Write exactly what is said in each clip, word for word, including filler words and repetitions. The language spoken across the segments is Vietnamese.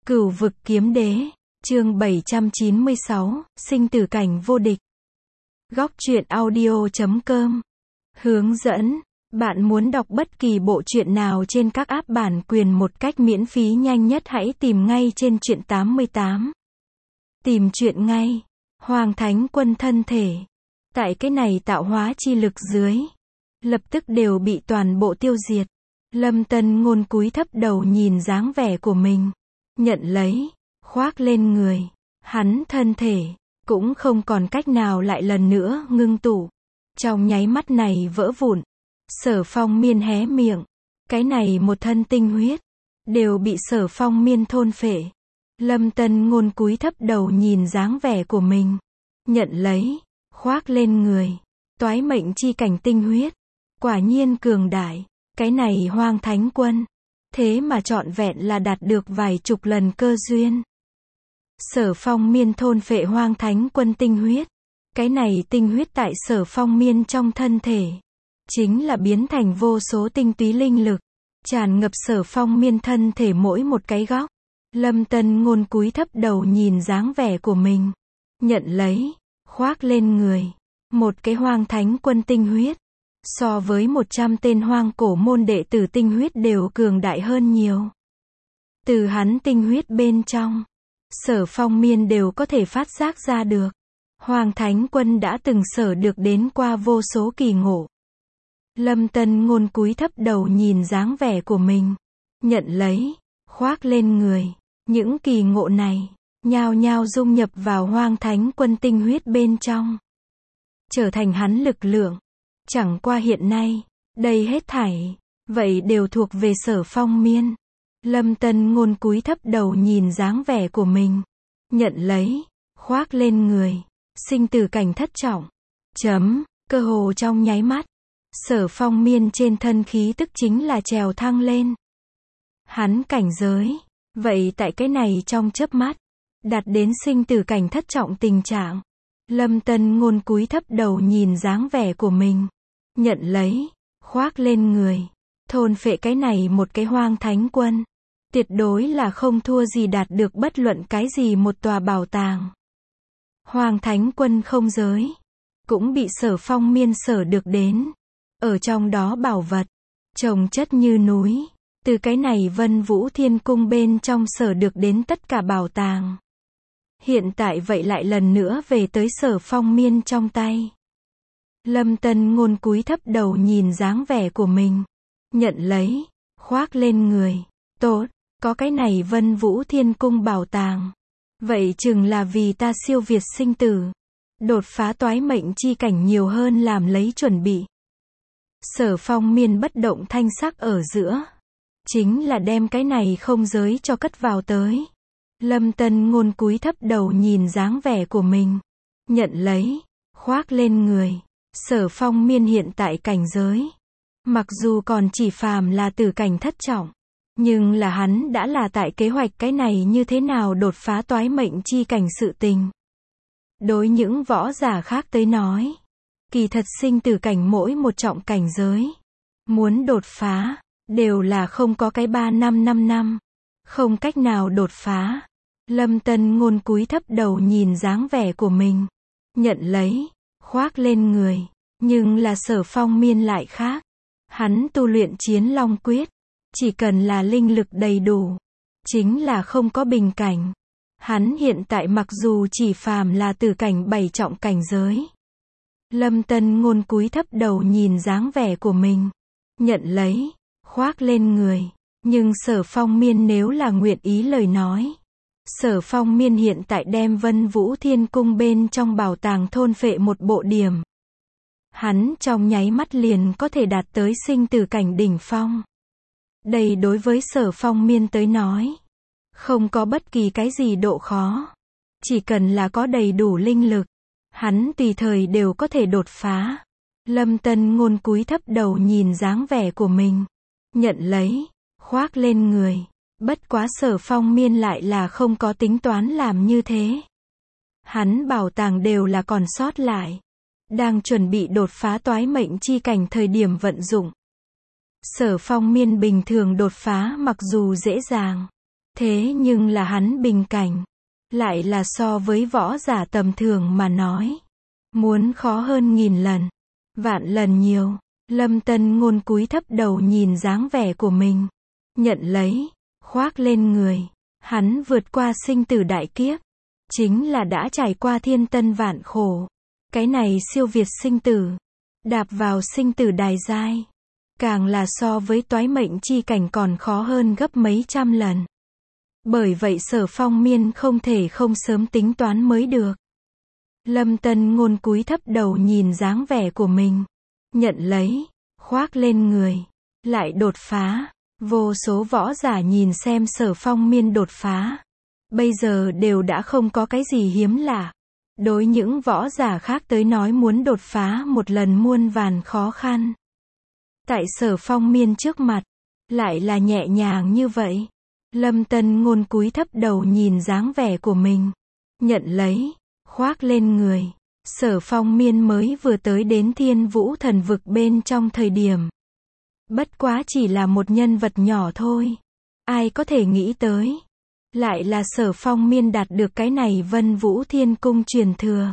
Cửu vực kiếm đế, chương bảy trăm chín mươi sáu, sinh tử cảnh vô địch. Góc truyện audio chấm com. Hướng dẫn, bạn muốn đọc bất kỳ bộ truyện nào trên các app bản quyền một cách miễn phí nhanh nhất hãy tìm ngay trên truyện tám mươi tám. Tìm truyện ngay. Hoàng Thánh Quân thân thể. Tại cái này tạo hóa chi lực dưới. Lập tức đều bị toàn bộ tiêu diệt. Lâm Tân Ngôn cúi thấp đầu nhìn dáng vẻ của mình. Nhận lấy, khoác lên người. Hắn thân thể, cũng không còn cách nào lại lần nữa ngưng tụ. Trong nháy mắt này vỡ vụn. Sở Phong Miên hé miệng. Cái này một thân tinh huyết, đều bị Sở Phong Miên thôn phệ. Lâm Tân Ngôn cúi thấp đầu nhìn dáng vẻ của mình. Nhận lấy, khoác lên người. Toái mệnh chi cảnh tinh huyết. Quả nhiên cường đại. Cái này Hoang Thánh Quân. Thế mà trọn vẹn là đạt được vài chục lần cơ duyên. Sở Phong Miên thôn phệ Hoang Thánh Quân tinh huyết. Cái này tinh huyết tại Sở Phong Miên trong thân thể. Chính là biến thành vô số tinh túy linh lực. Tràn ngập Sở Phong Miên thân thể mỗi một cái góc. Lâm Tân Ngôn cúi thấp đầu nhìn dáng vẻ của mình. Nhận lấy, khoác lên người. Một cái Hoang Thánh Quân tinh huyết. So với một trăm tên hoang cổ môn đệ tử tinh huyết đều cường đại hơn nhiều. Từ hắn tinh huyết bên trong, Sở Phong Miên đều có thể phát giác ra được. Hoang Thánh Quân đã từng sở được đến qua vô số kỳ ngộ. Lâm Tân Ngôn cúi thấp đầu nhìn dáng vẻ của mình. Nhận lấy, khoác lên người. Những kỳ ngộ này, nhao nhao dung nhập vào Hoang Thánh Quân tinh huyết bên trong. Trở thành hắn lực lượng. Chẳng qua hiện nay, đây hết thảy, vậy đều thuộc về Sở Phong Miên. Lâm Tân Ngôn cúi thấp đầu nhìn dáng vẻ của mình. Nhận lấy, khoác lên người. Sinh tử cảnh thất trọng. Chấm, cơ hồ trong nháy mắt. Sở Phong Miên trên thân khí tức chính là trèo thăng lên. Hắn cảnh giới, vậy tại cái này trong chớp mắt, đạt đến sinh tử cảnh thất trọng tình trạng. Lâm Tân Ngôn cúi thấp đầu nhìn dáng vẻ của mình. Nhận lấy, khoác lên người. Thôn phệ cái này một cái Hoang Thánh Quân. Tuyệt đối là không thua gì đạt được bất luận cái gì một tòa bảo tàng. Hoang Thánh Quân không giới. Cũng bị Sở Phong Miên sở được đến. Ở trong đó bảo vật. Chồng chất như núi. Từ cái này Vân Vũ Thiên Cung bên trong sở được đến tất cả bảo tàng. Hiện tại vậy lại lần nữa về tới Sở Phong Miên trong tay. Lâm Tân Ngôn cúi thấp đầu nhìn dáng vẻ của mình. Nhận lấy, khoác lên người. Tốt, có cái này Vân Vũ Thiên Cung bảo tàng. Vậy chừng là vì ta siêu việt sinh tử. Đột phá toái mệnh chi cảnh nhiều hơn làm lấy chuẩn bị. Sở Phong Miên bất động thanh sắc ở giữa. Chính là đem cái này không giới cho cất vào tới. Lâm Tân Ngôn cúi thấp đầu nhìn dáng vẻ của mình. Nhận lấy, khoác lên người. Sở Phong Miên hiện tại cảnh giới. Mặc dù còn chỉ phàm là tử cảnh thất trọng. Nhưng là hắn đã là tại kế hoạch cái này như thế nào đột phá toái mệnh chi cảnh sự tình. Đối những võ giả khác tới nói. Kỳ thật sinh tử cảnh mỗi một trọng cảnh giới. Muốn đột phá, đều là không có cái ba năm năm năm. Không cách nào đột phá. Lâm Tân Ngôn cúi thấp đầu nhìn dáng vẻ của mình. Nhận lấy, khoác lên người. Nhưng là Sở Phong Miên lại khác. Hắn tu luyện Chiến Long Quyết. Chỉ cần là linh lực đầy đủ. Chính là không có bình cảnh. Hắn hiện tại mặc dù chỉ phàm là tử cảnh bảy trọng cảnh giới. Lâm Tân Ngôn cúi thấp đầu nhìn dáng vẻ của mình. Nhận lấy, khoác lên người. Nhưng Sở Phong Miên nếu là nguyện ý lời nói. Sở Phong Miên hiện tại đem Vân Vũ Thiên Cung bên trong bảo tàng thôn phệ một bộ điểm. Hắn trong nháy mắt liền có thể đạt tới sinh tử cảnh đỉnh phong. Đây đối với Sở Phong Miên tới nói. Không có bất kỳ cái gì độ khó. Chỉ cần là có đầy đủ linh lực. Hắn tùy thời đều có thể đột phá. Lâm Tân Ngôn cúi thấp đầu nhìn dáng vẻ của mình. Nhận lấy, khoác lên người. Bất quá Sở Phong Miên lại là không có tính toán làm như thế. Hắn bảo tàng đều là còn sót lại. Đang chuẩn bị đột phá toái mệnh chi cảnh thời điểm vận dụng. Sở Phong Miên bình thường đột phá mặc dù dễ dàng. Thế nhưng là hắn bình cảnh, lại là so với võ giả tầm thường mà nói, muốn khó hơn nghìn lần, vạn lần nhiều. Lâm Tân Ngôn cúi thấp đầu nhìn dáng vẻ của mình, nhận lấy, khoác lên người. Hắn vượt qua sinh tử đại kiếp, chính là đã trải qua thiên tân vạn khổ. Cái này siêu việt sinh tử, đạp vào sinh tử đài giai, càng là so với toái mệnh chi cảnh còn khó hơn gấp mấy trăm lần. Bởi vậy Sở Phong Miên không thể không sớm tính toán mới được. Lâm Tân Ngôn cúi thấp đầu nhìn dáng vẻ của mình, nhận lấy, khoác lên người, lại đột phá. Vô số võ giả nhìn xem Sở Phong Miên đột phá, bây giờ đều đã không có cái gì hiếm lạ. Đối những võ giả khác tới nói muốn đột phá một lần muôn vàn khó khăn. Tại Sở Phong Miên trước mặt, lại là nhẹ nhàng như vậy. Lâm Tân Ngôn cúi thấp đầu nhìn dáng vẻ của mình, nhận lấy, khoác lên người. Sở Phong Miên mới vừa tới đến Thiên Vũ Thần Vực bên trong thời điểm, bất quá chỉ là một nhân vật nhỏ thôi. Ai có thể nghĩ tới, lại là Sở Phong Miên đạt được cái này Vân Vũ Thiên Cung truyền thừa.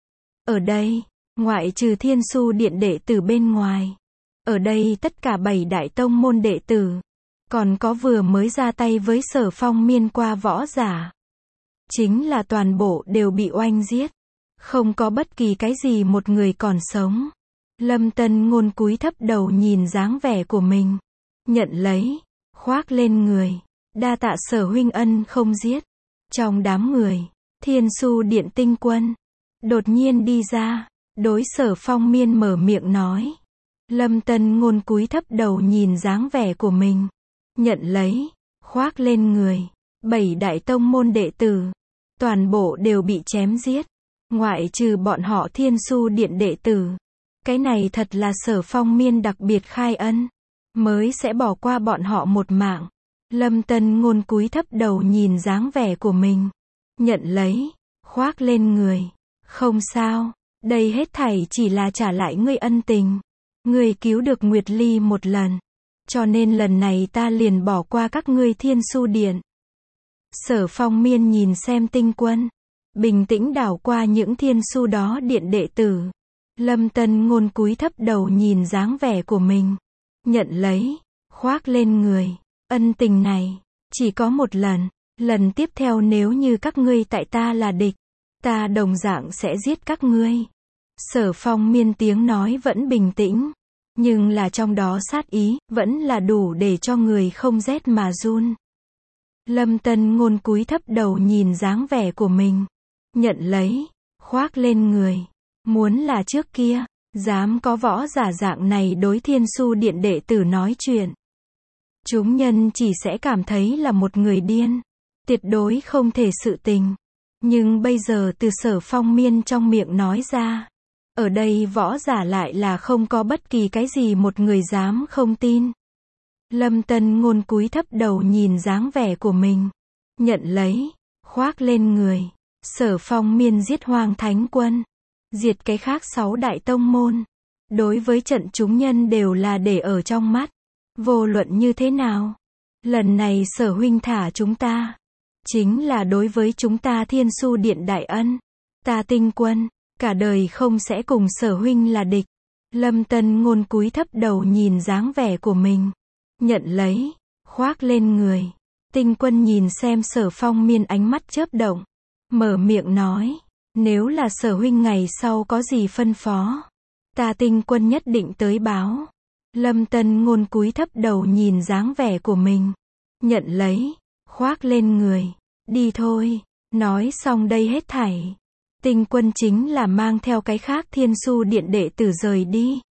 Ở đây, ngoại trừ Thiên Su Điện đệ tử bên ngoài, ở đây tất cả bảy đại tông môn đệ tử, còn có vừa mới ra tay với Sở Phong Miên qua võ giả, chính là toàn bộ đều bị oanh giết, không có bất kỳ cái gì một người còn sống. Lâm Tân Ngôn cúi thấp đầu nhìn dáng vẻ của mình, nhận lấy, khoác lên người. Đa tạ Sở huynh ân không giết. Trong đám người, Thiên Su Điện tinh quân đột nhiên đi ra, đối Sở Phong Miên mở miệng nói. Lâm Tân Ngôn cúi thấp đầu nhìn dáng vẻ của mình, nhận lấy, khoác lên người. Bảy đại tông môn đệ tử, toàn bộ đều bị chém giết, ngoại trừ bọn họ Thiên Su Điện đệ tử. Cái này thật là Sở Phong Miên đặc biệt khai ân, mới sẽ bỏ qua bọn họ một mạng. Lâm Tân Ngôn cúi thấp đầu nhìn dáng vẻ của mình, nhận lấy, khoác lên người. Không sao, đây hết thảy chỉ là trả lại ngươi ân tình. Ngươi cứu được Nguyệt Ly một lần, cho nên lần này ta liền bỏ qua các ngươi Thiên Su Điện. Sở Phong Miên nhìn xem tinh quân, bình tĩnh đảo qua những Thiên Su đó điện đệ tử. Lâm Tân Ngôn cúi thấp đầu nhìn dáng vẻ của mình, nhận lấy, khoác lên người. Ân tình này, chỉ có một lần, lần tiếp theo nếu như các ngươi tại ta là địch, ta đồng dạng sẽ giết các ngươi. Sở Phong Miên tiếng nói vẫn bình tĩnh, nhưng là trong đó sát ý, vẫn là đủ để cho người không rét mà run. Lâm Tân Ngôn cúi thấp đầu nhìn dáng vẻ của mình, nhận lấy, khoác lên người. Muốn là trước kia, dám có võ giả dạng này đối Thiên Su Điện đệ tử nói chuyện, chúng nhân chỉ sẽ cảm thấy là một người điên, tuyệt đối không thể sự tình. Nhưng bây giờ từ Sở Phong Miên trong miệng nói ra, ở đây võ giả lại là không có bất kỳ cái gì một người dám không tin. Lâm Tân Ngôn cúi thấp đầu nhìn dáng vẻ của mình, nhận lấy, khoác lên người. Sở Phong Miên giết Hoang Thánh Quân, diệt cái khác sáu đại tông môn, đối với trận chúng nhân đều là để ở trong mắt. Vô luận như thế nào, lần này Sở huynh thả chúng ta, chính là đối với chúng ta Thiên Su Điện đại ân. Ta tinh quân, cả đời không sẽ cùng Sở huynh là địch. Lâm Tân Ngôn cúi thấp đầu nhìn dáng vẻ của mình, nhận lấy, khoác lên người. Tinh quân nhìn xem Sở Phong Miên ánh mắt chớp động, mở miệng nói, nếu là Sở huynh ngày sau có gì phân phó, ta tinh quân nhất định tới báo. Lâm Tân Ngôn cúi thấp đầu nhìn dáng vẻ của mình, nhận lấy, khoác lên người. Đi thôi. Nói xong đây hết thảy, tinh quân chính là mang theo cái khác Thiên Su Điện đệ tử rời đi.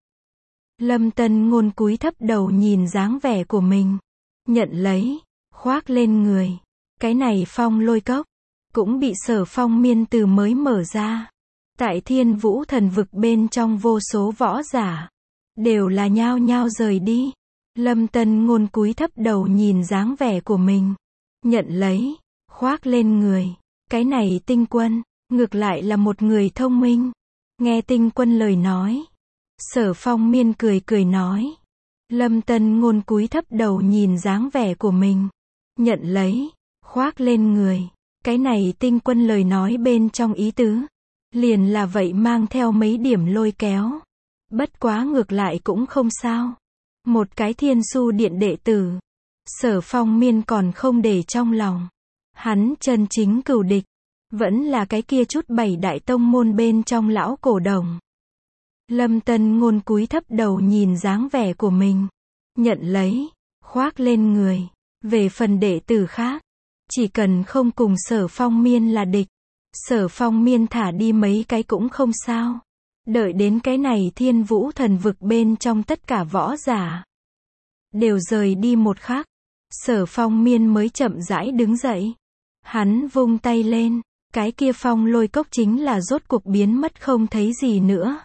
Lâm Tân Ngôn cúi thấp đầu nhìn dáng vẻ của mình, nhận lấy, khoác lên người. Cái này Phong Lôi Cốc cũng bị Sở Phong Miên từ mới mở ra. Tại Thiên Vũ Thần Vực bên trong vô số võ giả đều là nhao nhao rời đi. Lâm Tân Ngôn cúi thấp đầu nhìn dáng vẻ của mình, nhận lấy, khoác lên người. Cái này tinh quân, ngược lại là một người thông minh. Nghe tinh quân lời nói, Sở Phong Miên cười cười nói. Lâm Tân Ngôn cúi thấp đầu nhìn dáng vẻ của mình, nhận lấy, khoác lên người. Cái này tinh quân lời nói bên trong ý tứ, liền là vậy mang theo mấy điểm lôi kéo. Bất quá ngược lại cũng không sao. Một cái Thiên Su Điện đệ tử, Sở Phong Miên còn không để trong lòng. Hắn chân chính cừu địch, vẫn là cái kia chút bảy đại tông môn bên trong lão cổ đồng. Lâm Tân Ngôn cúi thấp đầu nhìn dáng vẻ của mình, nhận lấy, khoác lên người. Về phần đệ tử khác, chỉ cần không cùng Sở Phong Miên là địch, Sở Phong Miên thả đi mấy cái cũng không sao. Đợi đến cái này Thiên Vũ Thần Vực bên trong tất cả võ giả đều rời đi một khắc, Sở Phong Miên mới chậm rãi đứng dậy. Hắn vung tay lên, cái kia phong lôi cốc chính là rốt cuộc biến mất không thấy gì nữa.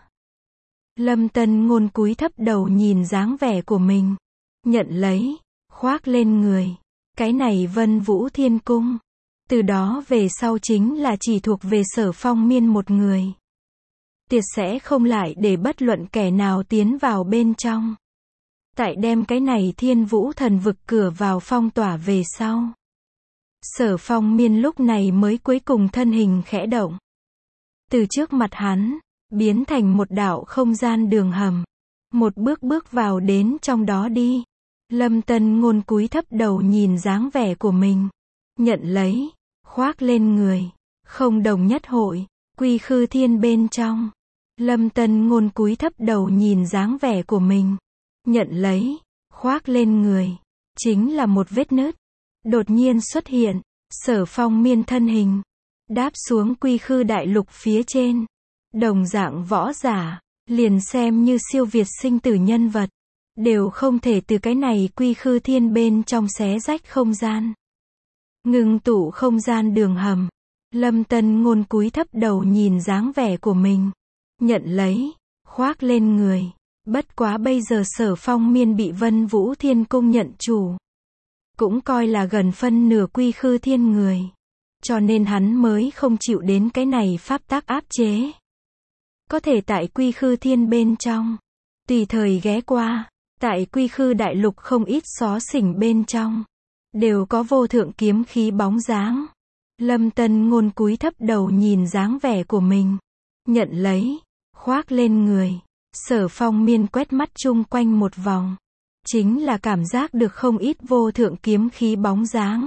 Lâm Tân Ngôn cúi thấp đầu nhìn dáng vẻ của mình, nhận lấy, khoác lên người. Cái này Vân Vũ Thiên Cung, từ đó về sau chính là chỉ thuộc về Sở Phong Miên một người. Tiệt sẽ không lại để bất luận kẻ nào tiến vào bên trong. Tại đem cái này Thiên Vũ Thần Vực cửa vào phong tỏa về sau, Sở Phong Miên lúc này mới cuối cùng thân hình khẽ động. Từ trước mặt hắn, biến thành một đạo không gian đường hầm. Một bước bước vào đến trong đó đi. Lâm Tân Ngôn cúi thấp đầu nhìn dáng vẻ của mình, nhận lấy, khoác lên người. Không đồng nhất hội, Quy Khư Thiên bên trong. Lâm Tân Ngôn cúi thấp đầu nhìn dáng vẻ của mình, nhận lấy, khoác lên người. Chính là một vết nứt đột nhiên xuất hiện. Sở Phong Miên thân hình đáp xuống Quy Khư đại lục phía trên. Đồng dạng võ giả, liền xem như siêu việt sinh tử nhân vật, đều không thể từ cái này Quy Khư Thiên bên trong xé rách không gian. Ngừng tụ không gian đường hầm. Lâm Tân Ngôn cúi thấp đầu nhìn dáng vẻ của mình, nhận lấy, khoác lên người. Bất quá bây giờ Sở Phong Miên bị Vân Vũ Thiên Cung nhận chủ, cũng coi là gần phân nửa Quy Khư Thiên người, cho nên hắn mới không chịu đến cái này pháp tắc áp chế. Có thể tại Quy Khư Thiên bên trong, tùy thời ghé qua. Tại Quy Khư đại lục không ít xó xỉnh bên trong, đều có vô thượng kiếm khí bóng dáng. Lâm Tân Ngôn cúi thấp đầu nhìn dáng vẻ của mình, nhận lấy, khoác lên người. Sở Phong Miên quét mắt chung quanh một vòng, chính là cảm giác được không ít vô thượng kiếm khí bóng dáng.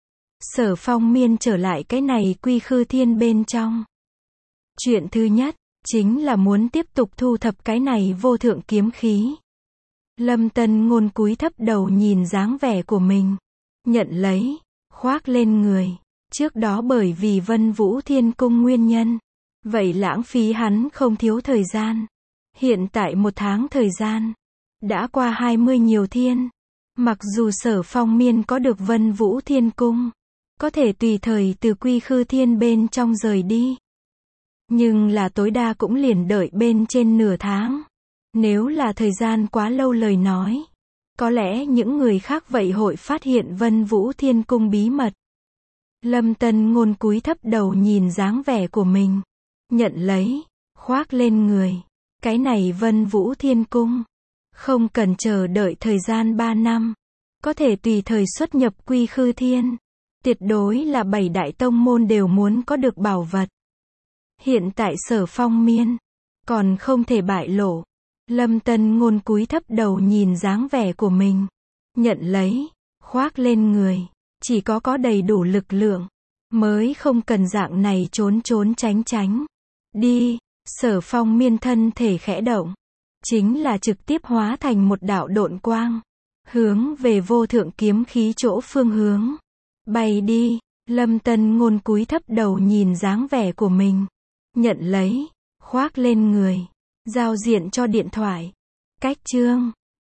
Sở Phong Miên trở lại cái này Quy Khư Thiên bên trong. Chuyện thứ nhất, chính là muốn tiếp tục thu thập cái này vô thượng kiếm khí. Lâm Tân Ngôn cúi thấp đầu nhìn dáng vẻ của mình, nhận lấy, khoác lên người. Trước đó bởi vì Vân Vũ Thiên Cung nguyên nhân, vậy lãng phí hắn không thiếu thời gian. Hiện tại một tháng thời gian, đã qua hai mươi nhiều thiên. Mặc dù Sở Phong Miên có được Vân Vũ Thiên Cung, có thể tùy thời từ Quy Khư Thiên bên trong rời đi, nhưng là tối đa cũng liền đợi bên trên nửa tháng. Nếu là thời gian quá lâu lời nói, có lẽ những người khác vậy hội phát hiện Vân Vũ Thiên Cung bí mật. Lâm Tân Ngôn cúi thấp đầu nhìn dáng vẻ của mình, nhận lấy, khoác lên người. Cái này Vân Vũ Thiên Cung, không cần chờ đợi thời gian ba năm, có thể tùy thời xuất nhập Quy Khư Thiên. Tuyệt đối là bảy đại tông môn đều muốn có được bảo vật. Hiện tại Sở Phong Miên còn không thể bại lộ. Lâm Tân Ngôn cúi thấp đầu nhìn dáng vẻ của mình, nhận lấy, khoác lên người. Chỉ có có đầy đủ lực lượng, mới không cần dạng này trốn trốn tránh tránh. Đi, Sở Phong Miên thân thể khẽ động, chính là trực tiếp hóa thành một đạo độn quang, hướng về vô thượng kiếm khí chỗ phương hướng. Bay đi. Lâm Tân Ngôn cúi thấp đầu nhìn dáng vẻ của mình, nhận lấy, khoác lên người. Giao diện cho điện thoại. Cách chương